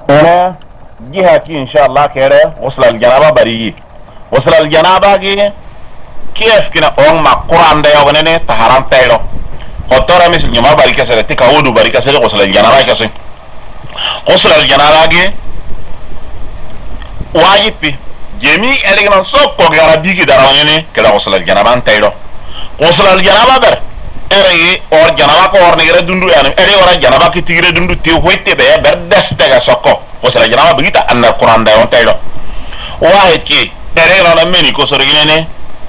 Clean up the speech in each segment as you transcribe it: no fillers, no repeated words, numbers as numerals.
هنا جهة إن شاء الله كده وصل الجنابة بريء وصل الجنابة كيف كنا ما قرآن ده يوغنني تحرام تايرو خطورة مثل جماعة بريكة سنة تكاودو بريكة سنة وصل الجنابة كسي وصل الجنابة واجب في جميع ألينا سوق وغربي كده رانيني كده وصل الجنابة تايرو وصل الجنابة بر ere or janaba ko or negere dundu yani ere ora janaba ki tigre dundu te hoyte be ber destega sokko wosala janaba bigita anna qur'an da on taydo wahe ki ere ora meni ko sorigine ne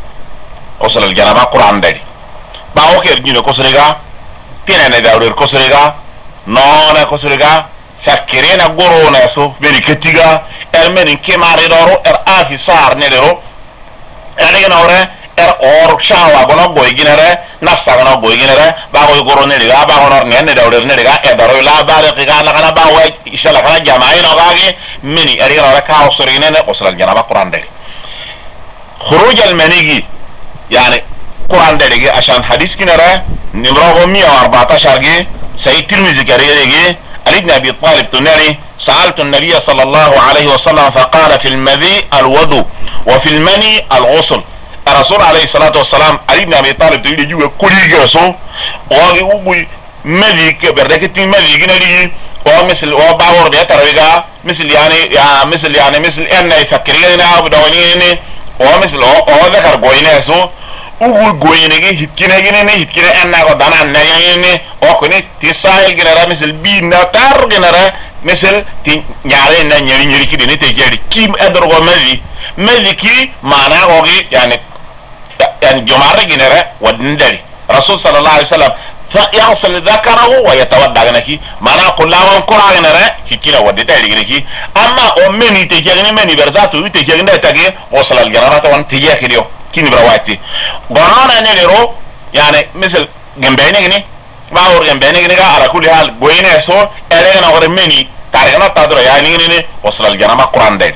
wosala janaba qur'an da ba o ker jino ko soriga tinene dawder ko soriga nona ko soriga sakirena gorona so beri ketiga er meni kemare doro er afi sar ne dero ere ora or shawa gono boy ginere nafsa gono boy ginere ba go goro ne diga ba gono ne dawder ne diga e daro la bare diga la kana ba wa inshallah kana jama'i no gagi mini ari ra ka usrine ne usral janaba qur'an de khuruj al manigi yani qur'an de عشان حديث كنره نمره 114 جي سيد ترمذي كريجي علي بن ابي طالب تنري سألت النبي صلى الله عليه وسلم فقال في المذي الوضوء وفي المني الغسل الرسول عليه الصلاة والسلام علي بن ابي طالب تيجي يجوا كوريجا سو واغي وبي مذي كبردكتي مذي جنري او مثل او باور ده تريغا مثل مثل ان يفكرين ابو دونين او مثل او ذكر غوينه سو ugu goyinegi hitkine gine hitkine enna ko dana nayene o ko ni tisahel ginara misal bi na tar ginara misal ti nyaare na nyeri nyeri ki ni te jeri kim edor go mezi ki mana go gi yani jomare ginara wadindari rasul sallallahu alaihi wasallam fa yaghsil dhakarahu wa yatawadda ganaki mana ko lawon ko ginara hitkina wadita ginaki amma o meni te jeri meni berzatu te jeri nda tagi o salal ginara to wan te jeri kini brawati gorana ne lero yani misal gambene gini bawor gambene gini ga ala kulli hal goyine so ere na gore meni tarena tadro yani gini wasal janama qur'an de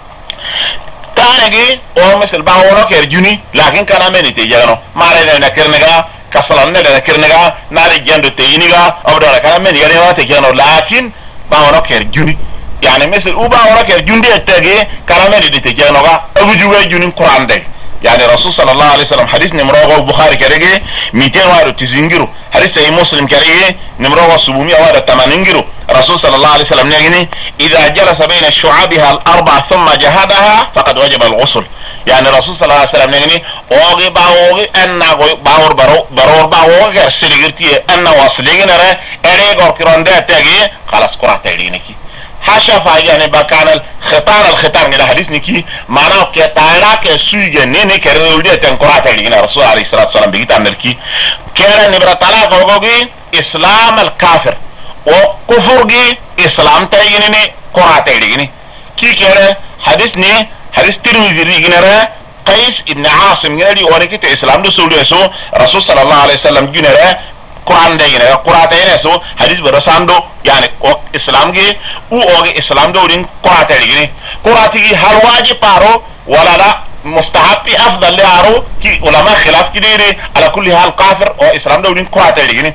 tanegi o misal baworo ker juni lakin kana meni te jagano mare na kernega kasalan ne na kernega nari jando te iniga awdara kana meni gari wate jano lakin baworo ker juni yani misal uba woro ker jundi etege kana meni te jagano ga abujuwe juni qur'an de يعني الرسول صلى الله عليه وسلم حديث نمره البخاري كريجي 290 جرو حديث اي مسلم كريجي نمره 780 جرو الرسول صلى الله عليه وسلم يقول اذا جلس بين شعابها الاربع ثم جهدها فقد وجب الغسل يعني الرسول صلى الله عليه وسلم يقول اوغي باوغي ان باور برور باوغي سيلغرتي ان واصلين ره اري غور كروندي تاغي خلاص قرات تاغينكي حشفا يعني بكان الختان الى حديث نكي معناه كتايرا كسوجه نيني كرودي تنقرات الى الرسول عليه الصلاه والسلام بيجي تمركي كان نبره طلاق غوغي اسلام الكافر وكفرغي اسلام تايني قرات الى كي كره حديث ني حديث ترمذي جنره قيس ابن عاصم جنري وركت اسلام دو سولو سو رسول صلى الله عليه وسلم جنره قرآن ده ينه قرآن ده ينه سو حديث برساندو يعني إسلام جي أو إسلام ده ورين قرآن ده ينه قرآن تيجي هل واجب بارو ولا لا مستحب أفضل لهارو كي علماء خلاف كده على كل حال كافر أو إسلام ده ورين قرآن ده ينه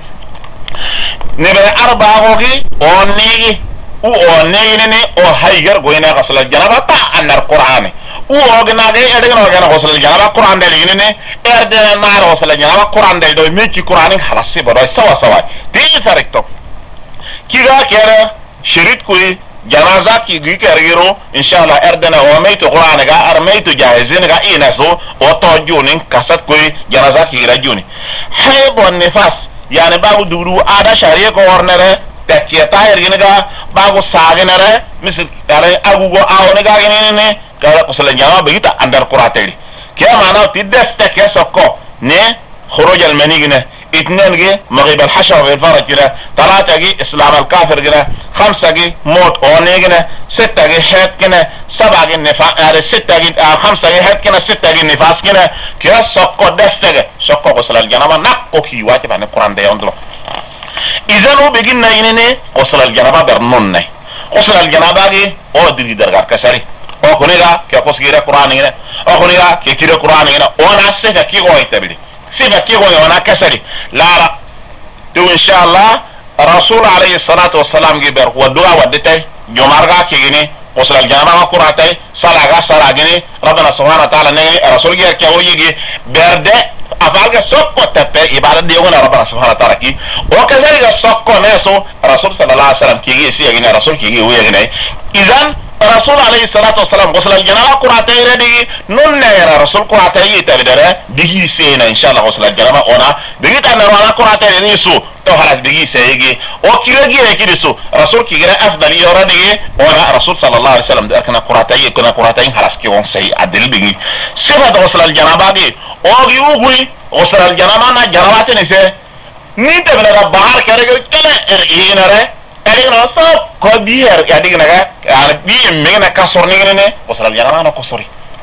نبي أربعة هوجي أو نيجي أو نيجي أو هيجر قوينا غسل الجنابة تا أن القرآن او gnaade edegno gana hosal janaba qur'an dal yinene erde naar hosal janaba qur'an dal do meki qur'an khalasi bodo sawa ti tarekto kiga kera shirit kuy janaza ki gi kergiro inshallah erdena o meyto qur'an ga armeyto jahizin ga inaso o to junin kasat kuy janaza ki rajuni haybon nifas yani babu duru ada shari'a ko ornere takiya erginaga bago sagenere misal dare agugo awnega ginene kala qosla jama bigita andar qurateli kya maana tidasta kesoko ne khuruj al manigna اثنين جي مغيب الحشر في الفرج كده ثلاثة جي اسلام الكافر كده خمسة جي موت اوني كده ستة جي حيط كده سبعة جي نفاق ستة جي خمسة جي حيط كده ستة جي نفاس كده كده سوكو دسته جي سوكو غسل الجنابة نقو كي واجب عن القرآن ده يوندلو إذا لو بيجينا ينيني غسل الجنابة برنون غسل الجنابة جي او دي درغار كسري او كنيغا كي قصيرة قرآن هنا او كنيغا كي كيرا قرآن هنا وانا سيكا كي غوي تبلي سيكا كي غوي وانا كسري لا تو ان شاء الله رسول عليه الصلاة والسلام جبر ودعا ودتي jomarga kigini وصل الجامعة قراتي صلاة صلاة جني ربنا سبحانه وتعالى نجي رسول جير كويجي برد أفعل سوق تبى إبادة ديونا ربنا سبحانه وتعالى كي وكذلك سوق ناسو رسول صلى الله عليه وسلم كيجي سيجي رسول كيجي ويجي إذن رسول عليه الصلاة والسلام وصل الجامعة قراتي ردي نون نيرا رسول قراتي تبدره بيجي سينا إن شاء الله وصل الجامعة أنا بيجي تنروانا قراتي رنيسو خلاص بيجي سيجي وكيرجي كيرسو رسول كيجي أفضل يوردي وانا رسول صلى الله عليه وسلم ده كنا قراتين خلاص كيون سي عدل بيجي سبب وصل الجنابة دي أوجي وصل الجنابة نا جنابات نسي نيت بنا بحر كرجع كلا إينره إينره صاب كبير يعني كنا يعني بيجي كسر نيجي وصل الجنابة نا كسري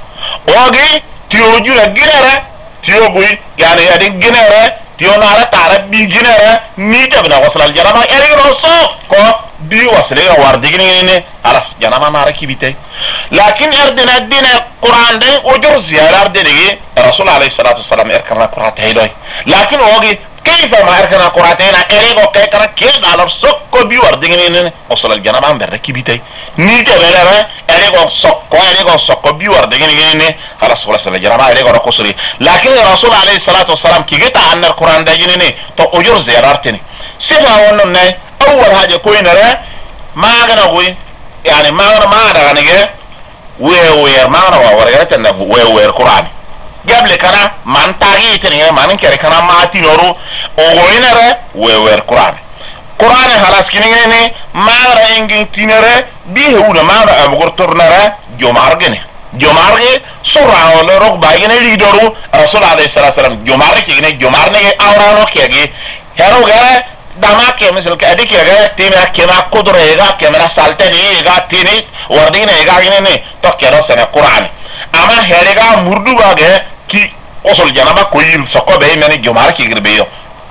أوجي تيوجي لجنره تيوجي يعني جنره تيونارا تعرف بيجينارا نيجا بنا وصل الجنابة إيري رصو كو بي وصلي وارديني خلاص جنابة ناركي بيتي لكن أردنا الدين القرآن ده وجر زيارة أردني رسول عليه الصلاة والسلام إركنا القرآن هيدوي لكن هوجي كيف ما إركنا القرآن هنا إيري وكي كنا كيد على سكو بي وارديني وصل الجنابة بركي بيتي نيجا بنا إيري سكو بي وارديني خلاص وصل الجنابة إيري ركوسري لكن الرسول عليه الصلاة والسلام كي جت عن القرآن ده جنيني تو أجر زيارتني سيفا ونن أول حاجة كوين را ما أنا قوي يعني ما أنا نيجي وير ما أنا ورجعت إن وير قرآن قبل كنا من تاجي تنيه ما نكره كنا ما تينورو أوين را وير قرآن خلاص كنيني ما أنا إنجن تينره بيهونا ما أنا أبغر تورنره جمارجني جمارجي سورة ولا ركبة يجينا ليدرو رسول عليه الصلاة والسلام جمارجي يجينا جمارجي أورانو كيجي هرو غيره دما كي مثل كأدي كيجي تيمة كما قدرة يجا كما سالتني يجا تيني وردين يجا يجينا تو كيرو سنة قرآن أما هرجع مردو باعه كي وصل جنابا كويل سكوا بيه مني جمارجي يجربيه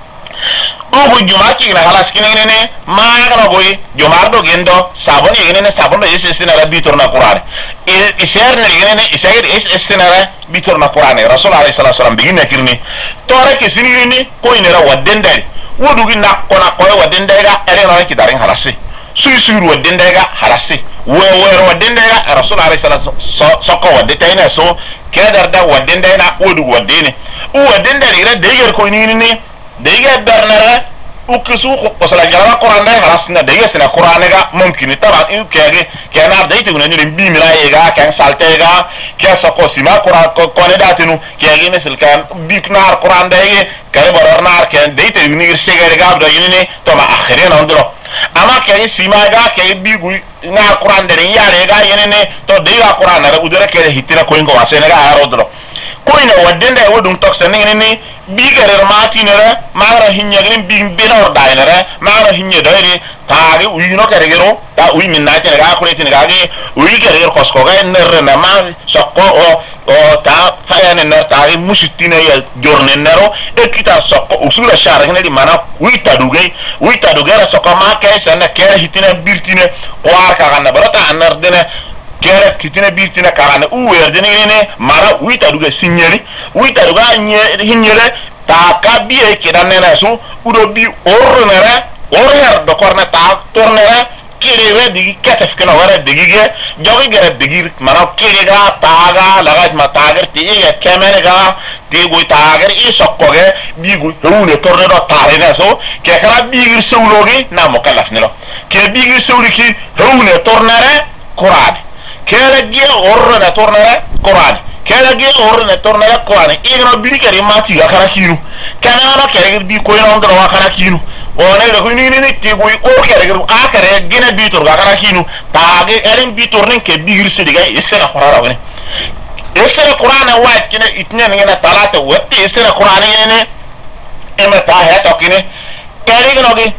أو جمارجي يجينا خلاص كنيني ما أنا بقول جماردو جندو sabon yigene sabon do is istinara bitorna qur'an isher ne yigene isher is istinara bitorna qur'an rasul alayhi salatu wasalam bigina kirni tore ke sinini ko inera wadden dai wodu ginna kona ko wadden dai ga ere na ki darin harasi suisuru wadden dai ga harasi wewer wadden dai ga rasul alayhi salatu sokko wadde tayna so kedar da wadden dai na wodu wadde ne wadden dai ira dai ko ni dai ga darnara وكسوق وصل الجلالة القرآن ده خلاصنا ده يسنا القرآن ده ممكن طبعا إنه كأنا بديت من إنه بيملايجا كان سالتيجا كسقو سما القرآن كون ده تنو كأجي مثل كان بيكنا القرآن ده كان بررنا كان ديت من يرسيجا ده يني طبعا آخرين عندنا أما كأجي سما جا كأجي بيقول نا القرآن ده يارجا يني تو ده القرآن ده ودرا كده هتينا كوين قواسنا جا هارودلو كوين ودين ده ودون تكسنين يني bigarer matinere mara hinyagin binor dainere mara hinye daire taagi uyino keregero ta uy minnati ga kureti ga gi uy kereger kosko ga nerre na ma sokko o ta fayane ner taagi musitine ya jorne nero ekita sokko usula shara ngene di mana uy tadugera sokko ma kaysa na kere hitine birtine war ka ganna barata anardene kere kitine birtina karane uwer denene mara wita duga signeri wita duga hinyere ta kabiye kidanne na su udo bi ornere orher do korne ta tornere kirewe digi ketef kena wara digige jogi gere digir mara kirega taga lagat matager tiye kemenega tigo tager isokkoge bigu rune torne do tarene so ke kara bigir sewlogi na mukallaf nelo ke bigir sewliki rune tornere qur'an kera gie orna tornere qur'an kera gie orna tornere qur'an igno bi keri mati ga kara kinu kana na kere bi ko ino ndo wa kara kinu one do ni ti bu o kere a kere gina bi tor ga kara kinu taage eren bi tornen ke bi girse diga isena qur'an woni isena qur'an wa kine itne ngena talata watti isena qur'an ngene ema ta he to kine kere gno gi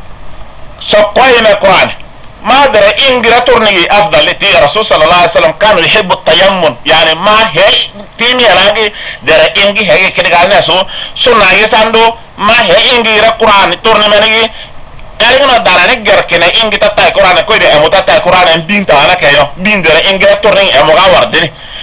so ko ina qur'an ما درى إنجراتورني أفضل لتي رسول صلى الله عليه وسلم كانوا يحبوا التيمم يعني ما هي تيمي راجي درى إنجي هي كده قالنا سنة يساندو ما هي إنجرا قرآن تورني مني أرينا دارنا جركنا إنجي تتا قرآن كويد أمو تتا قرآن بين تانا كيو بين درى إنجراتورني أمو غاوردني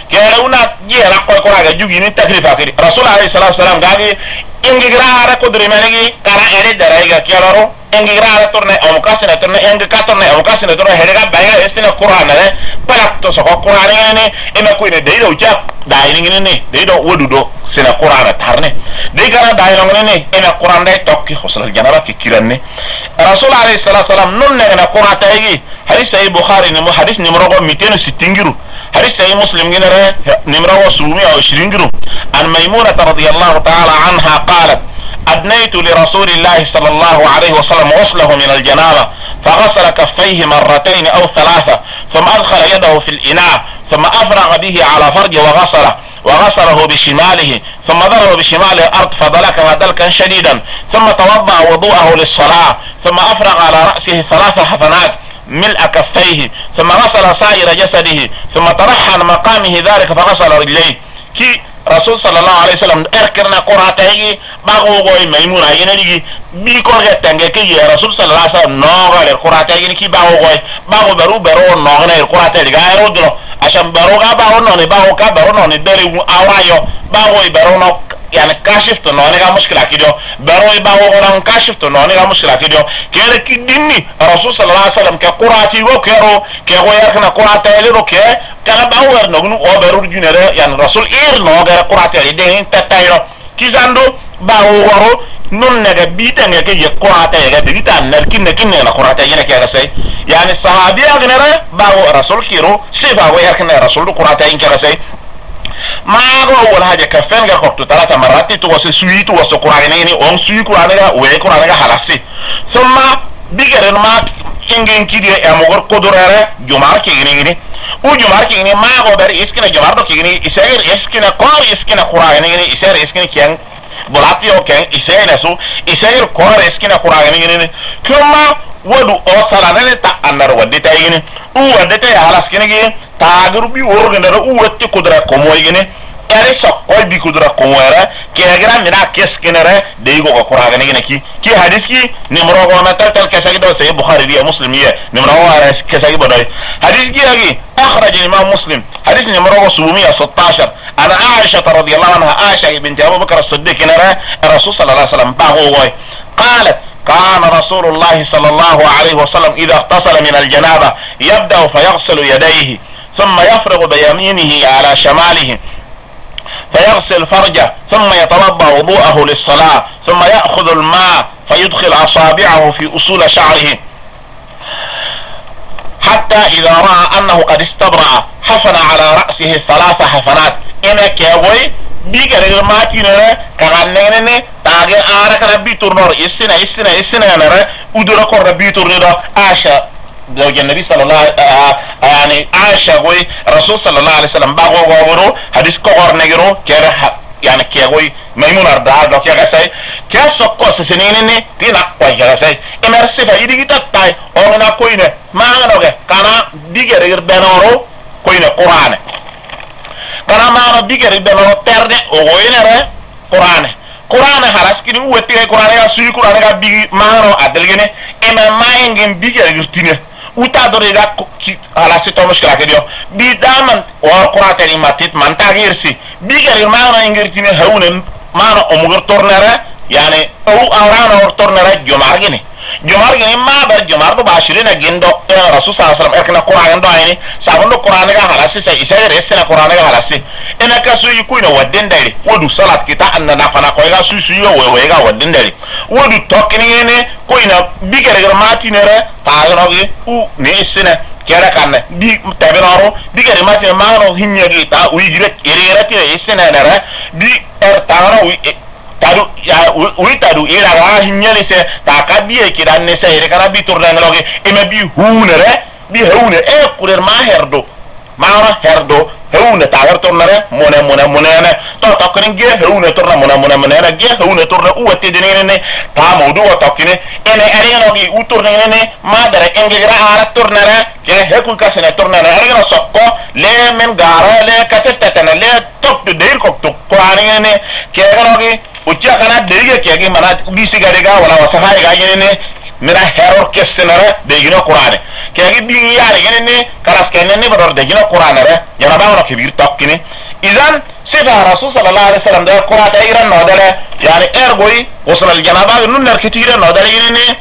kere una yera ko ko ga jugi ni takrifa kiri rasul alayhi salatu wasalam gagi ingi grara ko dure menegi kara ere daraiga kelaro ingi grara torne o kasina torne ingi katorne o kasina torne herega baya estina qur'ana ne palakto so ko qur'ana ne ina ko ine deido ja dai ne deido wodudo sina qur'ana tarne de gara dai ne ina qur'an dai tokki khosal janaba ki kiranne rasul alayhi salatu wasalam non ne na qur'an tayi hadith sahih bukhari ne hadith numero 260 حديث صحيح مسلم جنره نمره 720 عن ميمونة رضي الله تعالى عنها قالت أدنيت لرسول الله صلى الله عليه وسلم غسله من الجنابة فغسل كفيه مرتين أو ثلاثة ثم أدخل يده في الإناء ثم أفرغ به على فرجه وغسله بشماله ثم ضرب بشماله الأرض فدلكها دلكا شديدا ثم توضأ وضوءه للصلاة ثم أفرغ على رأسه 3 حفنات ملء كفيه ثم غسل سائر جسده ثم ترحى عن مقامه ذلك فغسل رجليه كي رسول صلى الله عليه وسلم اركرنا قراتي باغو غوي ميمونة ينادي بيكو غتنگه كي رسول صلى الله عليه وسلم نوغا القراتي كي باغو غوي باغو برو نوغنا القراتي غايرو دلو عشان برو باغو نوني باغو كا برو نوني دري اوايو باغو برو نو يعني كاشفت نونيغا مشكلة كيدو بروي باو غران كاشفت نونيغا مشكلة كيدو كيرا كي ديني الرسول صلى الله عليه وسلم كقراتي وكيرو كيغو يركنا قراتي لرو كي كان باور نغنو او برو جنر يعني الرسول اير نوغا قراتي دي تتايرو كي زاندو باو غرو non naga bitanga ke yaqata yaga digita narkin kinna na qurata yana ke rasai yani sahabiya gnara bawo rasul kiro sifa wa yakna rasul qurata in ke rasai ما هو حاجه كفن غا خطو 3 مرات تو وسوي تو وسقران ني اون سوي قران غا وي قران غا حلاسي ثم بيغرن ما كينغين كيدي امغور قدره جمعه كيغني او جمعه كيغني ما هو بر اسكنا جمعه دو كيغني اسير اسكنا قار اسكنا قران ني اسير اسكنا كين بولاتيو كين اسير نسو اسير قار اسكنا قران ني كما ودو او سالانه تا انر وديتا يغني او وديتا يا حلاس كينغي تاغرو بي ورغنا او وتي قدره كومو يغني ere sokoy bi kudura komwera kegra mina keskenere deigo ko qur'an ne ki hadith ki nimro ko mata tal kasagi do sahih bukhari ya muslim ya nimro wa kasagi boday hadith ki agi akhraj imam muslim hadith nimro 716 ana aisha radhiyallahu anha aisha bint abu bakr as-siddiq nara rasul sallallahu alaihi wasallam bago goy qalat كان رسول الله صلى الله عليه وسلم إذا اغتسل من الجنابة يبدأ فيغسل يديه ثم يفرغ بيمينه على شماله فيغسل فرجه ثم يتوضا وضوءه للصلاة ثم يأخذ الماء فيدخل أصابعه في أصول شعره حتى إذا رأى أنه قد استبرأ حفن على رأسه 3 حفنات إنك يا بوي بيجر الماكينة كغنينة تاجي آرك ربي تورنور إسنا نرى ودرك ربي تورنور آشا زوج النبي صلى الله يعني عائشة وي رسول صلى الله عليه وسلم باغو غورو حديث كور نيرو كره يعني كيغوي ميمون اردا دو كيغا ساي كاسو كوس سنينني دينا كوي ساي امرسي فايدي كيتا تاي اونا كوينه ما نوغه كانا ديغير بنورو كوينه قران كانا ما ديغير بنورو ترده اوغوينه قران خلاص كده وتي قران يا سوي قران يا بي مانو ادلغني اما ماينغن بيغير يستينه uta dore da ala se to mushkila ke dio bi daman wa qur'ata ni matit man tagirsi bi gari maana ingirti ne hawne maana umugur tornara yani au awrana or tornara jomar gini ma bar jomar do bashirina gindo rasul sallallahu alaihi wasallam ekna qur'an do ayni sabundo qur'an ga halasi sai isay resena qur'an ga halasi ina ka su yi kuina wadden dare wodu salat kita anna na fana ko ga su yo we ga wadden dare wodu tokkini ne kuina bigere mati ne re taagnogi u ne isina kera kanne bi tabiraro bigere mati ne maano hinyagi ta uijire irerati isina ne re bi taagno tadu ya tadu ira ga hinyali se takabie kidan ne se ire kana bi turdangloge ema bi hunere bi hune e kurer ma herdo hewne tagar tornare mone to tokkini ge hewne torna mone ge hewne torna uwati dinene ta modu wa tokkini ene arino gi uturnene ma dara engira ara tornare ke hekul kasene tornare arino sokko le men gara le katetana le top de deir ko to qur'ane ke ganogi uccia kana deige ke gi mana bisi gariga wala wasaha ga yene mira heror kestenara de gino qur'ane kegi bi yare gene kalas kene ne bador de gina qur'an re janaba ono kibir tokkini idan sida rasul sallallahu alaihi wasallam da qur'an ta iran no dale yani ergoy wasal janaba nun ner kitire no dale gene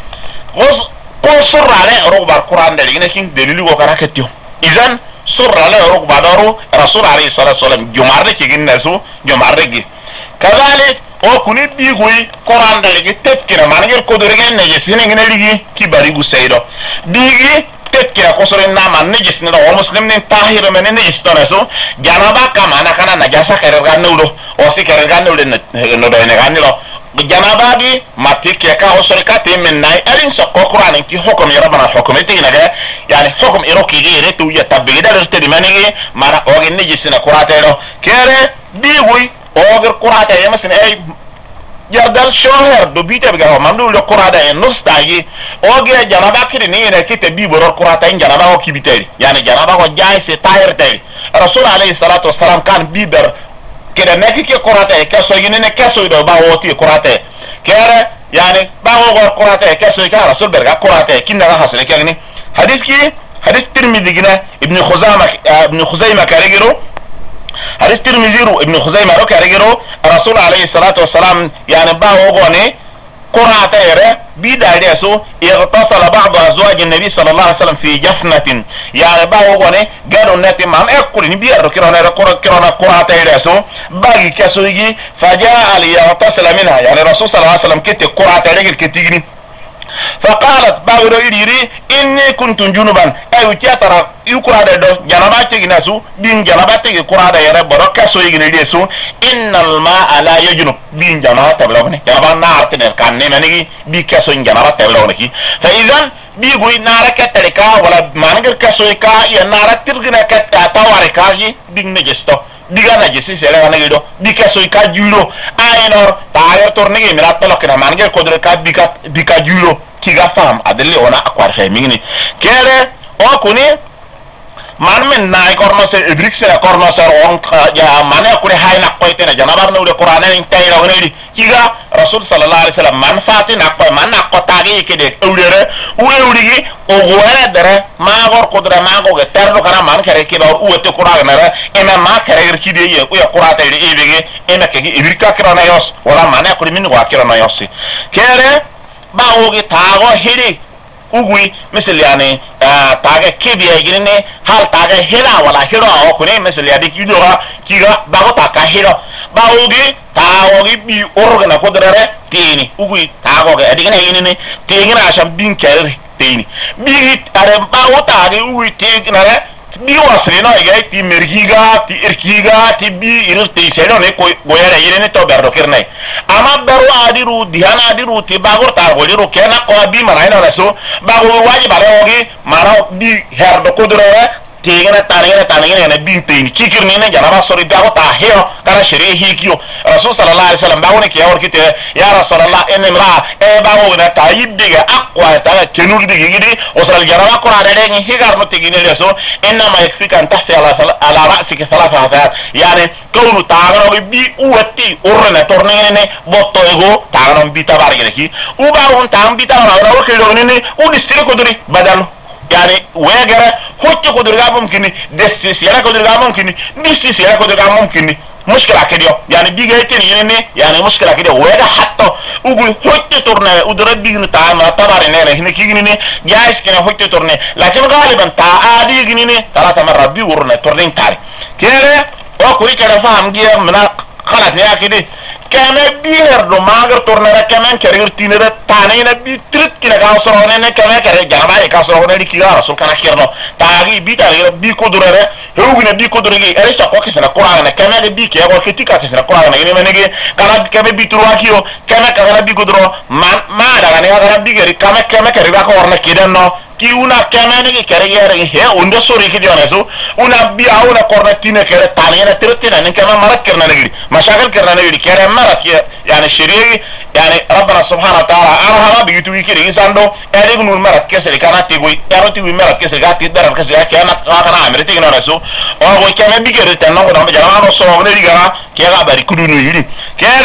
ko surale rugbar qur'an dale gene king delilu go kara ketio idan surale rugbar daru rasul alaihi salatu wasallam jumarde kigin nasu jumarde gi kazalik o kuni bigui qur'an dale gi tetkira managel ko doregen ne yesine ngene ligi kibari gu seydo bigi tetkira ko sore na man ne jesne do muslim ne tahir men ne istoneso janaba kama na kana najasa kere gannudo o si kere gannudo no do ne ganilo janaba gi matike ka o sore ka te men nay alin so ko qur'an ki hukum ya rabbana hukumati naga yani hukum iroki gi retu ya tabida do te manigi mara o ge ne jesne qur'an do kere bigui oger qur'ata ya masin ay yardal shoher do bita biga mamdu le qur'ada en nostagi oger janaba kidi ni ne kite bi boro qur'ata en janaba o kibiteri yani janaba ko jaay se tahir tay rasul alayhi salatu wassalam kan biber kede neki ke qur'ata e kaso yine ne kaso do ba woti qur'ata kere yani ba o qur'ata e kaso ka rasul berga qur'ata kinna ga hasle kagni hadith tirmidhi gina ibn khuzaimah karigiro حديث ترمذي ابن خزيمة روك يرجعوا الرسول عليه الصلاة والسلام يعني باوغوني قرأت يره بدايته اغتصل بعض أزواج النبي صلى الله عليه وسلم في جفنة يعني باوغوني قالوا النبي ما أقول نبي كرونا قرأت يره باقي كسويجي فجاء ليغتسل منها يعني الرسول صلى الله عليه وسلم كتب قرأت يره كتيجني فقالت باورو إيري إني كنت جنوبا أيو تياترا يقرأ دو جنباتي ناسو بين جنباتي يقرأ دا يرى بركة سوي جنيديسو إن الماء لا يجنب بين جنبات تبلغني جنبات نار تنين كان نمانيكي بي كسوي جنبات تبلغني فإذن بيقوي نارا كتركا ولا مانجر كسوي كا يا نارا ترغنا كتا تاواركا بين نجستو diga na jesi sele wana gido bika so ka julo ayinor tayo tornigi mirat talo kina mangel kodre ka bika julo kiga fam adelle ona akwar shay mingini kere o kuni man men na korno se ibrik se korno se on ya mane kure hayna koytena janabar no de qur'ana en tayra woni kiga rasul sallallahu alaihi wasallam man fatina ko man na ko tagi kede ewlere wewrigi o wala dara ma gor kodra ma go ge terdo kana man kare ke ba uwete qur'ana mara ema ma kare gir kide ye ko ya qur'ata ide ebege ema ke ibrika kirana yos wala mane kure min wa kirana yos kere ba o ge tago hiri ugui misal yani taga kibiya girne hal taga hira wala hiro o kune misal yadi kidora kiga bago taka hiro ba ugi tawogi bi organa kodrere tini ugui tago ga adigina yinine tingina asham bin kere tini bi are ba wota ga ugui tingina re bi wasri no ga ti mergiga ti erkiga ti bi irti selo ne ko goyara yinine to berdo kirnai ama beru adiru diana adiru ti bagor ta goliru kena ko bi maraina raso bago waji bare ogi mara bi herdo kodrere tigana tanigana na bintin kikir ni ne janaba sori bago ta heo kara shiri hikiyo rasul sallallahu alaihi wasallam bago ne ke awr kite ya rasulullah enimra e bago na tayibbiga aqwa ta kenur digi gidi wasal janaba qur'ana de ni higar no tigine leso inna ma yakfika an tahsi ala ra'sika thalatha hafat yani kawnu taagano bi uwati urna tornene ne botto ego taagano bi tabarige ki u bago tam bi taagano ro ke do ne u distri ko duri badal yani wegere hocce ko durga mumkin destis yara ko durga mumkin destis yara ko durga mumkin mushkila kediyo yani biga tini yene yani mushkila kediyo wega hatto ugul hocce torne udura bigni ta ma tabare ne ne kigni ne jais kene hocce torne lakin galiban ta adi gni ne talata marra bi urne torne tari kere o ko ikere fam giya mina khalat ya kidi kame biher do magar tornera kamen kerir tinere tane na bi trit kina ga sorone ne kame kere janaba e ka sorone di kila rasul kana kirno taagi bi ta bi ko durere hewgina bi ko durege ere sta ko kesna qur'ana ne kame de bi ke ko ketika kesna qur'ana ne menege kala kame bi turwa kiyo kame kala bi ko duro ma daga ne ga bi geri kame kere ba ko orna kidenno ki una kame ne kere yere he unde sori ki dione so una bi a una cornettine kere tane na tritina ne kame marakkerna ne gidi mashakal kerna ne gidi kere يعني الشريعي يعني ربنا سبحانه وتعالى أرهب بيتوي كده إنسان دو أريد نور مرات كسر كانت تقوي يارتي مرات كسر كانت تدرب كسر كانت كنا عمرتي كنا نسوا أو كمان بيجري تنو كنا بجرا نصوا ونري كنا كذا بري كدو نيجي كده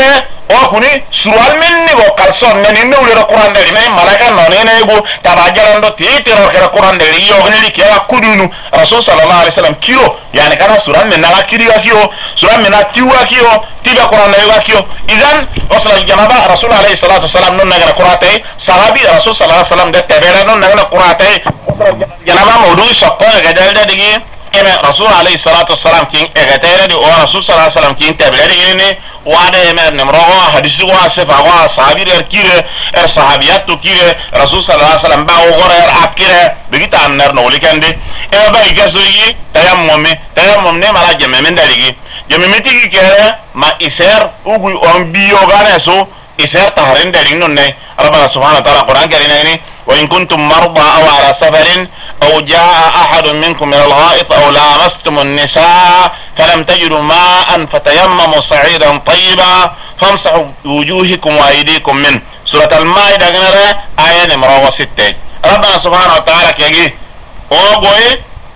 o kuni surual men ni go kalson men ni wure Qur'an de ni malaka no ne go tabajarando titiro ke Qur'an de yo ni ke wa kudunu rasul sallallahu alaihi wasallam kiro yani kana suran men na kiri wa kio suran men na tiwa kio tiba Qur'an de wa kio idan wasla janaba rasul alaihi salatu wasallam non na Qur'ate sahabi rasul sallallahu alaihi wasallam de tabera non na Qur'ate janaba mawdu shaqqa ga dalda digi ina rasul alaihi salatu wasallam kin ga tayra di o rasul sallallahu alaihi wasallam kin tabera digi ni وعلى يمين نمروا حديث واسف أقوى صحابي كيره صحابيات كيره رسول صلى الله عليه وسلم باو غير أكيره بقيت عن نر نولي كندي إيه بقى يجسوي تيمم نه مالا جمعين داريجي جمعين تيجي كيره ما إسر وقول أم بيوغانه سو إسر تهرين دارين نونه ربنا سبحانه وتعالى القرآن كريم وإن كنتم مرضى أو على سفر أو جاء أحد منكم من الغائط أو لامستم النساء فلم تجدوا ماء فتيمموا صعيدا طيبا فامسحوا وجوهكم وأيديكم منه سورة المائدة آية نمرة 6 ربنا سبحانه وتعالى كيجي أوغوي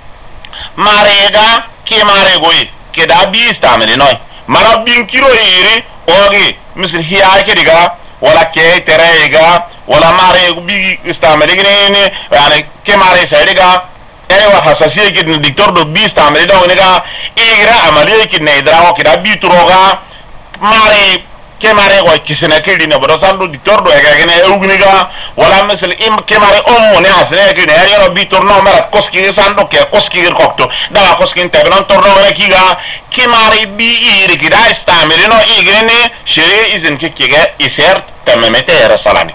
ماريغا كي ماريغوي كدا بي استعملي نوي مربين كيلو يري أوغي مثل هي كديغا ولا كي تريغا ولا ماري بي استعملي يعني كي ماري سيريغا ايوا حساسيه كده الدكتور دو بي استعملي ده ونيغا ايغرا عمليه كده ادراو كده بي تروغا ماري كي ماري كو كيسنا كيدي نبرو ساندو دكتور دو ايغا كده اوغنيغا ولا مثل كي ماري اموني حسنه كده يرو بي تورنو مرات كوسكي ساندو كي كوسكي كوكتو دا كوسكي تبنون تورنو ولا كيغا كي ماري بي ايري كده استعملي نو ايغريني شري اذن كيغا يسير تمامته رسالاني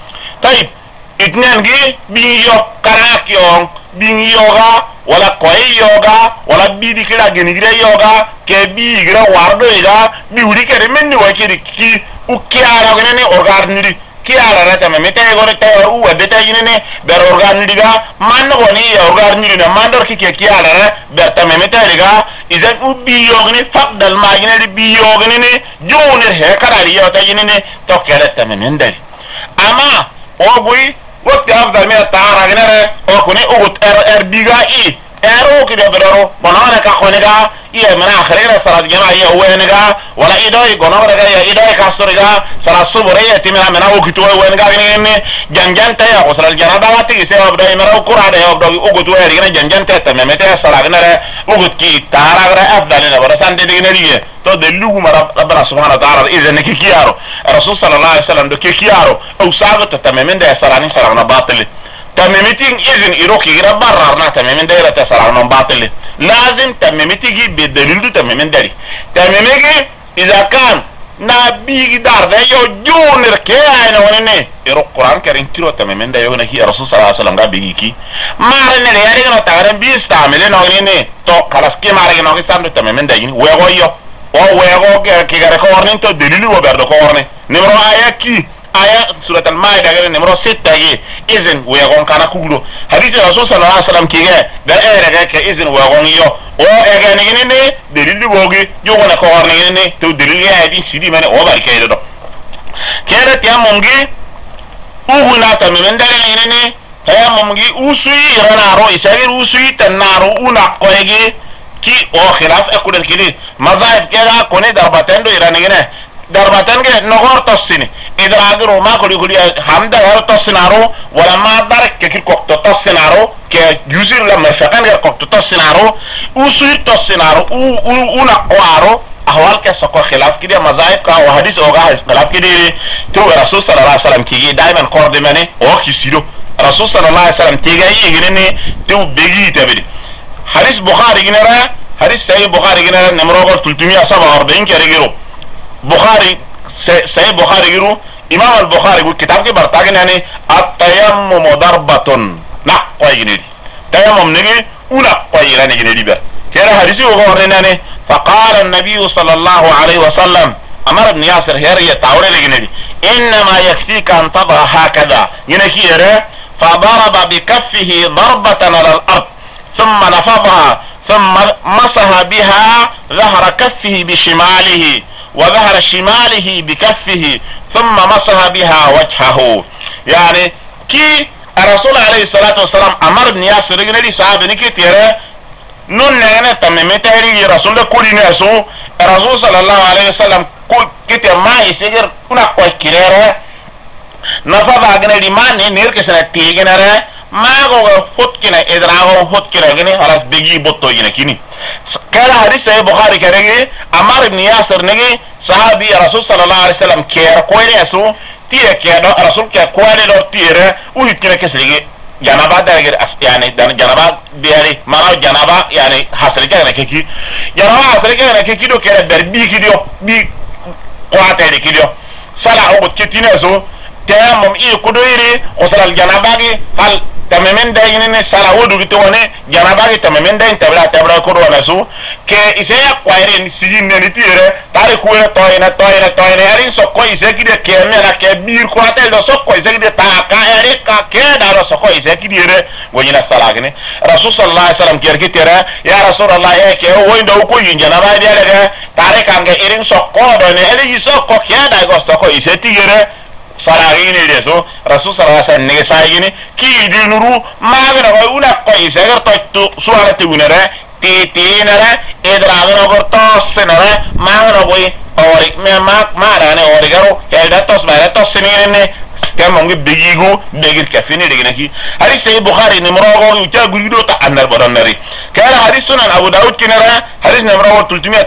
طيب اثنين جي بيو كراكيون بيوغا ولا كوي يوغا ولا بيدي كده جنيغرا يوغا كبي غرا واردو يغا بيوري كده مني وكيري كي وكيارا غنني اورغارنيري كيارا رتا ممتا يغورتا او ودتا ينني بر اورغارنيريغا مان غوني اورغارنيري ماندور كي كيارا برتا ممتا يغا اذا بيوغني فقدل ماغني بيوغني جونر هكرالي يوتا ينني توكلت ممندري اما اوبوي وقت افضل من الطهارة جنره او كوني اوغت بيغا اي ارو كده بدرو بنانا كاخونيغا ايه من اخرين صلاة جماعة ايه هوينغا ولا ايدوي غنورغا يا ايدوي كاستورغا صلاة صبرية تمنا من اوغتوه هوينغا جنيني جنجان تايا وصلاة الجنادة واتي سيوا بدأي مرو كورا ده يوبدوغي اوغتوه هرغنا جنجان تايا تمامتايا صلاة جنره اوغت كي طهارة غرا افضل نبرسان دي جنريه تو دلوغو ربنا سبحانه وتعالى اذا نكي كيارو الرسول صلى الله عليه وسلم دو كي كيارو او ساغت تمامين ده صلاة صلاة باطل تمامتين اذن ايروكي غير بررنا تمامين دايره تسرعنا باطل لازم تمامتي بالدليل تمامين داري تمامي اذا كان نبي دار ده يو جونر كاين ونني ايرو القران كريم كيلو تمامين ده يو نكي الرسول صلى الله عليه وسلم غبي كي مارن ده ياري نو تاغرن بيستعمل نوني تو خلاص كي مارن نو كيسام تمامين ده ويغو يو ويغو كي غير كورنين تو دليل وبرد كورني نمرو اياكي آية سورة المائدة قال نمرو 6 إذن ويغون كان كولو حديث الرسول صلى الله عليه وسلم كي بل إيرغاك إذن ويغون يو او إيغاني جنيني دليل بوغي يوغونا كوارني جنيني تو دليل يهدين سيدي ماني وبال كيدو دو كيرت يا ممجي اوغونا تميمن دالي جنيني هيا ممجي اوسوي رنارو إساقير اوسوي تنارو اونا قويجي كي او خلاف اكودر كده مذاهب كده كوني درباتين دو إيراني جنيني درباتين كده نغور تصيني إذا أجروا ما كل حمد غير تصنعوا ولا ما درك كير كوكت تصنعوا كجزر لما فكان غير كوكت تصنعوا وسوي تصنعوا ونقواروا أحوال كسكوا خلاف كده مذاهب كا وحديث أوجاه خلاف كده تو الرسول صلى الله عليه وسلم كي دائما قرد مني أو كيسيرو الرسول صلى الله عليه وسلم تيجي يجرني تو بيجي تبدي حديث بخاري جنرا حديث سعيد بخاري جنرا نمرة 347 كريجرو بخاري صحيح بخاري يقولوا امام البخاري يقول كتاب كي برتاغن يعني التيمم ضربة نقوي جنيدي تيمم نجي ونقوي لاني جنيدي بر كده حديثي وغورنا يعني فقال النبي صلى الله عليه وسلم امر ابن ياسر هيري يتعوري لجنيدي انما يكفيك ان تضع هكذا ينكي يرى فضرب بكفه ضربة على الارض ثم نفضها ثم مسح بها ظهر كفه بشماله وظهر شماله بكفه ثم مسح بها وجهه يعني كي الرسول عليه الصلاة والسلام أمر ابن ياسر رجل صحابي نكي تيرا non ne tameme tayri rasul ko ni so rasul sallallahu alaihi wasallam ko kite mai seger kuna ko kirere na fa ba gane di mane ner ke sana tigenare ma go hotkina edrago hotkina gane halas begi botto yina kini kala hadith sahih bukhari karege amar ibn yasir nege sahabi rasul sallallahu alaihi wasallam ker ko ne so tiye ke do rasul ke ko ne do tire u yitine ke sege janaba darger yani dan janaba diari mara janaba yani hasrika na keki janaba hasrika na keki do kera berbi kidio bi qata de kidio sala o kitina so tamam i kudoiri o sala janaba gi hal tamamen dayine ne sala wodu gi tone janaba gi tamamen dayin tabra ko do na so ke ise ya kwaire ni sijin ne tire tare ko toyina yari so ko ise gi de ke me na ke bir ko atel do so ko ise gi de ta ka yari ka ke da do so ko ise gi dire wonyina sala gi ne rasul sallallahu alaihi wasallam ker gi tere ya rasulullah e ke o ndo ko yin janaba de de tare kan ge irin so ko do ne eli so ko ke da go so ko ise tigere saragini de so rasul sallallahu alaihi wasallam ne sayini ki dinuru magana ko una ko ise gar to suara te unere tinere edragano gorto senere magana ko ori me mara ne ori garo e da tos mara tos senene kama ngi begigo begir ka fini de ginaki hadith sahih bukhari ni marago uta gurido ta annar bodonari kala hadith sunan abu daud kinara hadith numero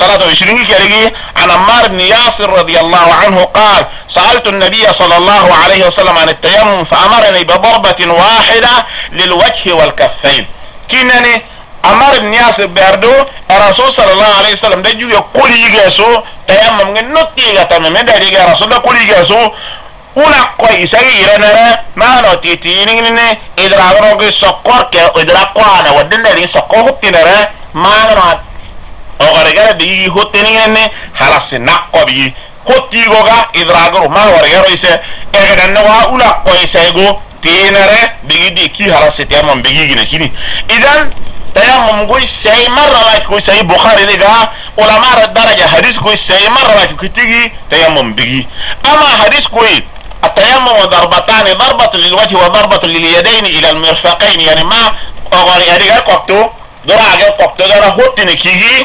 323 keregi an ammar ibn yasir radiyallahu anhu qala سألت النبي صلى الله عليه وسلم عن التيمم فأمرني بضربة واحدة للوجه والكفين كنني أمر ابن ياسر بردو الرسول صلى الله عليه وسلم ده جو يقول يجاسو تيمم نوتي يتمم ده يجي الرسول ده كل يجاسو una koisa iranara mano titini ne idragro ge sokkor ke idrakwana wadinda ni sokko hutinara mano ogarigara di hutini ne halasi nakko bi hutti goga idragro ma warigaro ise egadan wa una koisa go tinare bigi ki halasi tamam bigi gine kini idan tayammum goy sey marra la ko sey bukhari diga ulama daraja hadis goy sey marra la ko tigi tayammum bigi ama hadis goy التيمم ضربتان ضربة للوجه وضربة لليدين إلى المرفقين يعني ما أغاري أريد كوكتو دراجة كوكتو درا هوتني كيجي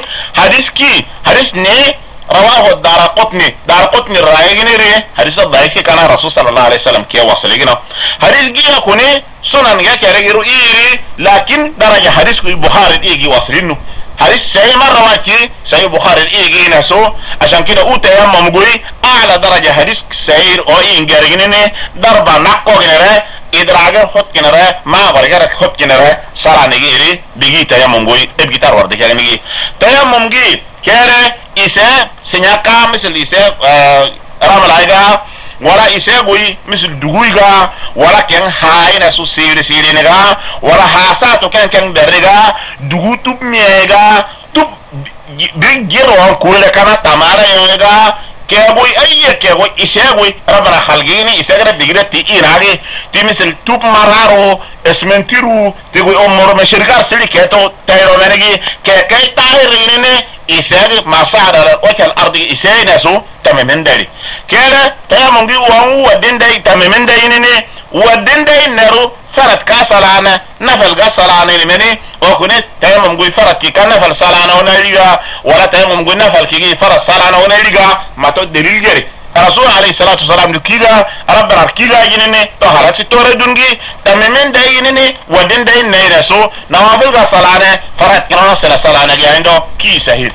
حديث ني رواه دار قطني الرأيجني ري حديث الضعيف كان الرسول صلى الله عليه وسلم كي وصلنا حديث جي يكوني سنن جا كريجرو إيري لكن درجة حديث البخاري إيجي وصلينه حديث سي مرة واكي سي بخاري إيجي نسو عشان كده أو تيمم قوي أعلى درجة حديث سير أو إنجرجني ضربة نقو جنرى إدراجر خد جنرى ما برجرك خد جنرى صار نجيري بيجي تيمم قوي ابجي تروح ده كلام يجي تيمم قوي كره إسا سنياكا مثل إسا رام العيدا ولا إسا قوي مثل دقويغا ولا كان هاي نسو سيري نغا ولا حاساتو كان درغا دقو توب ميغا توب بيجيرو كل كان تمارا يوغا كيبوي أي كيبوي إساقوي ربنا خلقيني إساقنا بيجرة تيئين هذه تي مثل توب مرارو اسمنتيرو تيقوي أمور مشرقار سلي كيتو تايرو منكي كي تايرينيني إساقي ما صعد على وجه الأرض إساقي ناسو تمامين داري كده تيامون جي وهو ودين داي تمامين داينيني ودين داي نارو فرد كاسلانا نفل كاسلانا لمني وكوني تيمم قوي فرد كي كان نفل سلانا وناليغا ولا تيمم قوي نفل كي فرد سلانا وناليغا ما تو دليل جري الرسول عليه الصلاة والسلام كيغا ربنا كيغا ينيني تو حالاتي توري دونغي تممين داي ينيني ودين داي نيرسو نوافل كاسلانا فرد كنا سلانا جايندو كي سهيل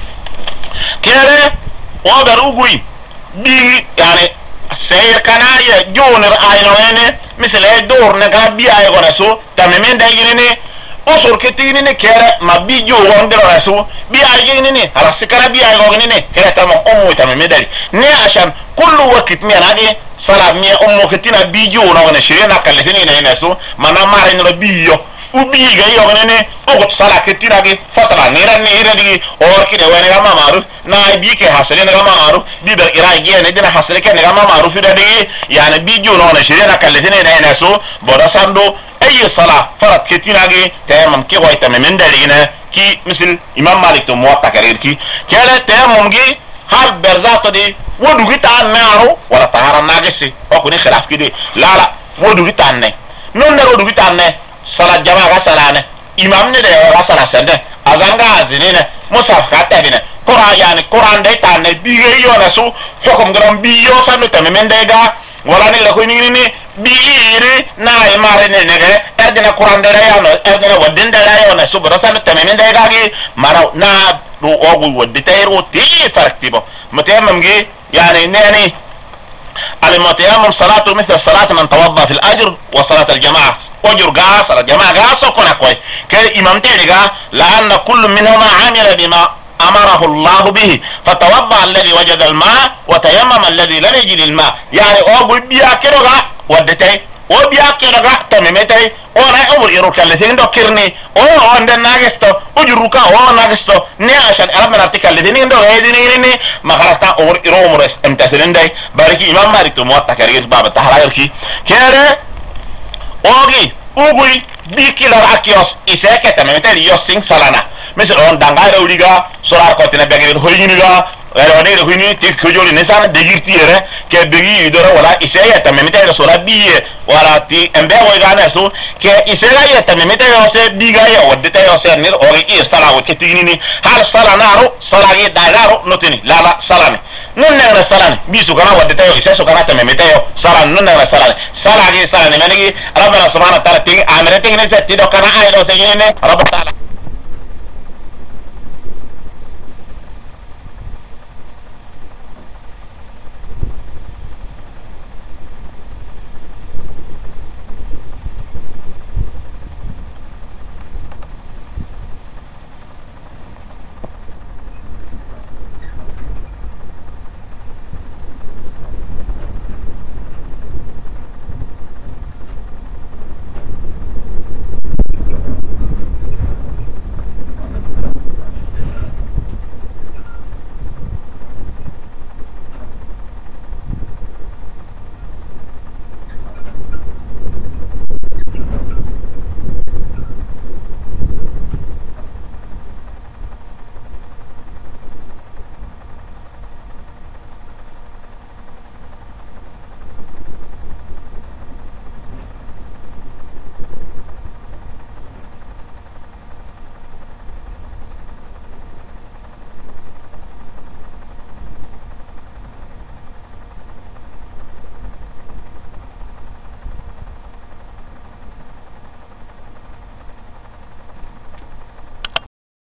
كده وابر قوي بي يعني سير كناية جونر آينويني مثل دور نقا بي آي غنسو تممين دا ينيني أسر كتينيني كيرا ما بي جو وندر رسو بي آي ينيني على سكرا بي آي غنيني كيرا تمام أمو تممين داري ني عشان كل وقت ميان هذه صلاة ميان أمو كتينا بي جو نغنى شرينا كالتيني نينسو منا مارين ربيو ubi ga yo ne o ko sala ke tirage fatara nira di or ki de wene ga mamaru na bi ke hasale na ga mamaru bi ber ira gi ne dina hasale ke ne ga mamaru fi da di yani bi ju no ne shiri na kalle ne ne so boda sando ay sala farat ke tirage tamam ke wa tamamin da ina ki misal imam malik to muwatta karir ki kala tamam gi hal berzato di wodu gita naaro wala tahara nagisi o ko ni khilaf ki de la wodu gita ne non ne wodu gita ne sala jama ga salane imam ne de ga sala sende zanga zinene musaf ka tabine Quran yani Quran dai ta ne biye yo na su hukum gram biyo sanu tamimen dai ga wala ni la ko ni biiri na e mare ne ne erdina Quran dai ya no erdina wadin dai ya no su bro sanu tamimen dai ga gi mara na do ogu waddi tayro ti tartibo mutayammam gi يعني ناني المتيمم صلاته مثل صلاة من توضأ في الأجر وصلاة الجماعة أجر قاس الجماعة قاس وكنا كوي كإمام تيجا لأن كل منهما عمل بما أمره الله به فتوضأ الذي وجد الماء وتيمم الذي لم يجد الماء يعني أقول بيا كده ودتي وبيا كده تممتي ona umur iruka le tindo kirni o onda nagesto ujuruka o nagesto ne ashan arabna artikel le tindo hedini ni magarata umur irumur emtasilindai bariki imam malik to muwatta karigis baba tahrayirki kere ogi ugui bikilar akios iseke tamete yo sing salana misal on dangara uliga solar ko tina begir hoyiniga wala ne hoyini te kujoli ne sana degirti yere ke begi idora wala isaya tamete yo solar biye wala ti embe wo gana so ke isera ya tamete yo se biga ya wadde yo se nir ori istala wo ketini ni hal sala naro sala ge dairaro notini la salane non ne salane bisu kana wadde yo isa kana tamete yo sala non ne salane sala ge salane menigi rabbana subhanahu wa ta'ala ti amrete ne se ti do kana ay do se ne rabbana